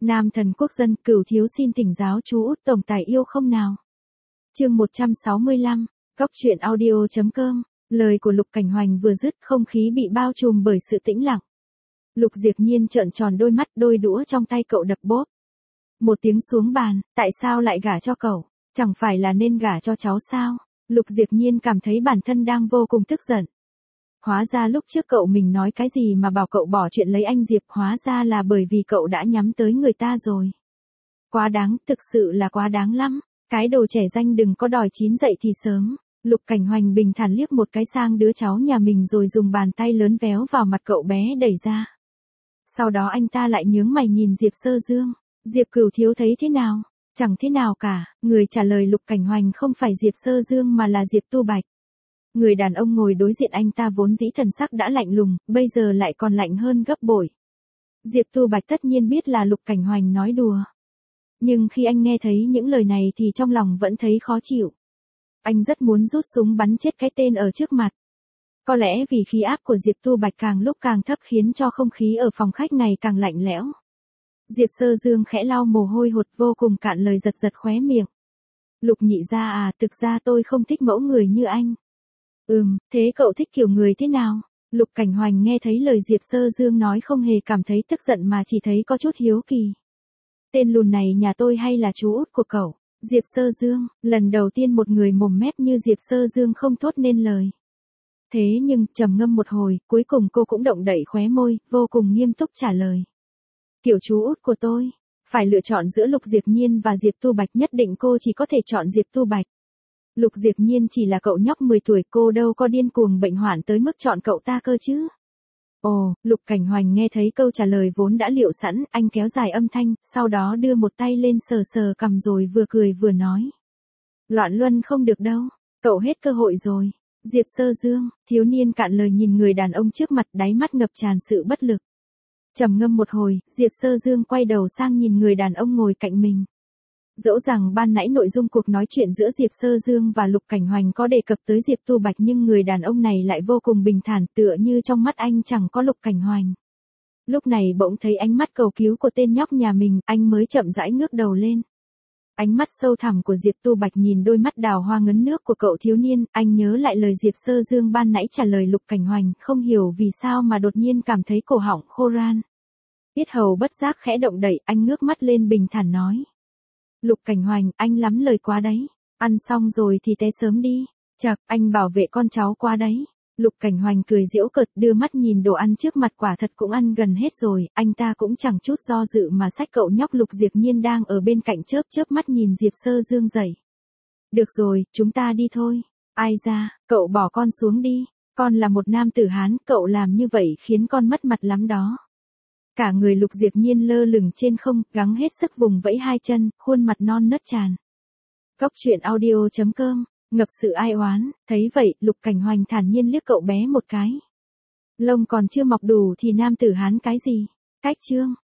Nam thần quốc dân, Cửu thiếu xin thỉnh giáo chú Út tổng tài yêu không nào. Chương 165, Góc truyện audio.com. Lời của Lục Cảnh Hoành vừa dứt, không khí bị bao trùm bởi sự tĩnh lặng. Lục Diệp Nhiên trợn tròn đôi mắt, đôi đũa trong tay cậu đập bốp. Một tiếng xuống bàn, tại sao lại gả cho cậu? Chẳng phải là nên gả cho cháu sao? Lục Diệp Nhiên cảm thấy bản thân đang vô cùng tức giận. Hóa ra lúc trước cậu mình nói cái gì mà bảo cậu bỏ chuyện lấy anh Diệp, hóa ra là bởi vì cậu đã nhắm tới người ta rồi. Quá đáng, thực sự là quá đáng lắm. Cái đồ trẻ danh đừng có đòi chín dậy thì sớm. Lục Cảnh Hoành bình thản liếc một cái sang đứa cháu nhà mình rồi dùng bàn tay lớn véo vào mặt cậu bé đẩy ra. Sau đó anh ta lại nhướng mày nhìn Diệp Sơ Dương. Diệp Cửu thiếu thấy thế nào? Chẳng thế nào cả, người trả lời Lục Cảnh Hoành không phải Diệp Sơ Dương mà là Diệp Tu Bạch. Người đàn ông ngồi đối diện anh ta vốn dĩ thần sắc đã lạnh lùng, bây giờ lại còn lạnh hơn gấp bội. Diệp Tu Bạch tất nhiên biết là Lục Cảnh Hoành nói đùa. Nhưng khi anh nghe thấy những lời này thì trong lòng vẫn thấy khó chịu. Anh rất muốn rút súng bắn chết cái tên ở trước mặt. Có lẽ vì khí áp của Diệp Tu Bạch càng lúc càng thấp khiến cho không khí ở phòng khách ngày càng lạnh lẽo. Diệp Sơ Dương khẽ lau mồ hôi hột vô cùng cạn lời giật giật khóe miệng. Lục nhị gia à, thực ra tôi không thích mẫu người như anh. Thế cậu thích kiểu người thế nào? Lục Cảnh Hoành nghe thấy lời Diệp Sơ Dương nói không hề cảm thấy tức giận mà chỉ thấy có chút hiếu kỳ. Tên lùn này nhà tôi hay là chú út của cậu? Diệp Sơ Dương, lần đầu tiên một người mồm mép như Diệp Sơ Dương không thốt nên lời. Thế nhưng, trầm ngâm một hồi, cuối cùng cô cũng động đậy khóe môi, vô cùng nghiêm túc trả lời. Kiểu chú út của tôi, phải lựa chọn giữa Lục Diệp Nhiên và Diệp Tu Bạch, nhất định cô chỉ có thể chọn Diệp Tu Bạch. Lục Diệp Nhiên chỉ là cậu nhóc 10 tuổi, cô đâu có điên cuồng bệnh hoạn tới mức chọn cậu ta cơ chứ. Ồ, Lục Cảnh Hoành nghe thấy câu trả lời vốn đã liệu sẵn, anh kéo dài âm thanh, sau đó đưa một tay lên sờ sờ cằm rồi vừa cười vừa nói. Loạn luân không được đâu, cậu hết cơ hội rồi. Diệp Sơ Dương, thiếu niên cạn lời nhìn người đàn ông trước mặt, đáy mắt ngập tràn sự bất lực. Trầm ngâm một hồi, Diệp Sơ Dương quay đầu sang nhìn người đàn ông ngồi cạnh mình. Dẫu rằng ban nãy nội dung cuộc nói chuyện giữa Diệp Sơ Dương và Lục Cảnh Hoành có đề cập tới Diệp Tu Bạch nhưng người đàn ông này lại vô cùng bình thản, tựa như trong mắt anh chẳng có Lục Cảnh Hoành. Lúc này bỗng thấy ánh mắt cầu cứu của tên nhóc nhà mình, anh mới chậm rãi ngước đầu lên. Ánh mắt sâu thẳm của Diệp Tu Bạch nhìn đôi mắt đào hoa ngấn nước của cậu thiếu niên, anh nhớ lại lời Diệp Sơ Dương ban nãy trả lời Lục Cảnh Hoành, không hiểu vì sao mà đột nhiên cảm thấy cổ họng khô ran. Yết hầu bất giác khẽ động đậy, anh ngước mắt lên bình thản nói. Lục Cảnh Hoành, anh lắm lời quá đấy. Ăn xong rồi thì té sớm đi. Chậc, anh bảo vệ con cháu quá đấy. Lục Cảnh Hoành cười giễu cợt, đưa mắt nhìn đồ ăn trước mặt, quả thật cũng ăn gần hết rồi, anh ta cũng chẳng chút do dự mà xách cậu nhóc Lục Diệp Nhiên đang ở bên cạnh chớp chớp mắt nhìn Diệp Sơ Dương dậy. Được rồi, chúng ta đi thôi. Ai ra, cậu bỏ con xuống đi. Con là một nam tử Hán, cậu làm như vậy khiến con mất mặt lắm đó. Cả người Lục Diệp Nhiên lơ lửng trên không, gắng hết sức vùng vẫy hai chân, khuôn mặt non nớt tràn. Góc truyện audio.com, ngập sự ai oán, thấy vậy, Lục Cảnh Hoành thản nhiên liếc cậu bé một cái. Lông còn chưa mọc đủ thì nam tử Hán cái gì? Cách chương.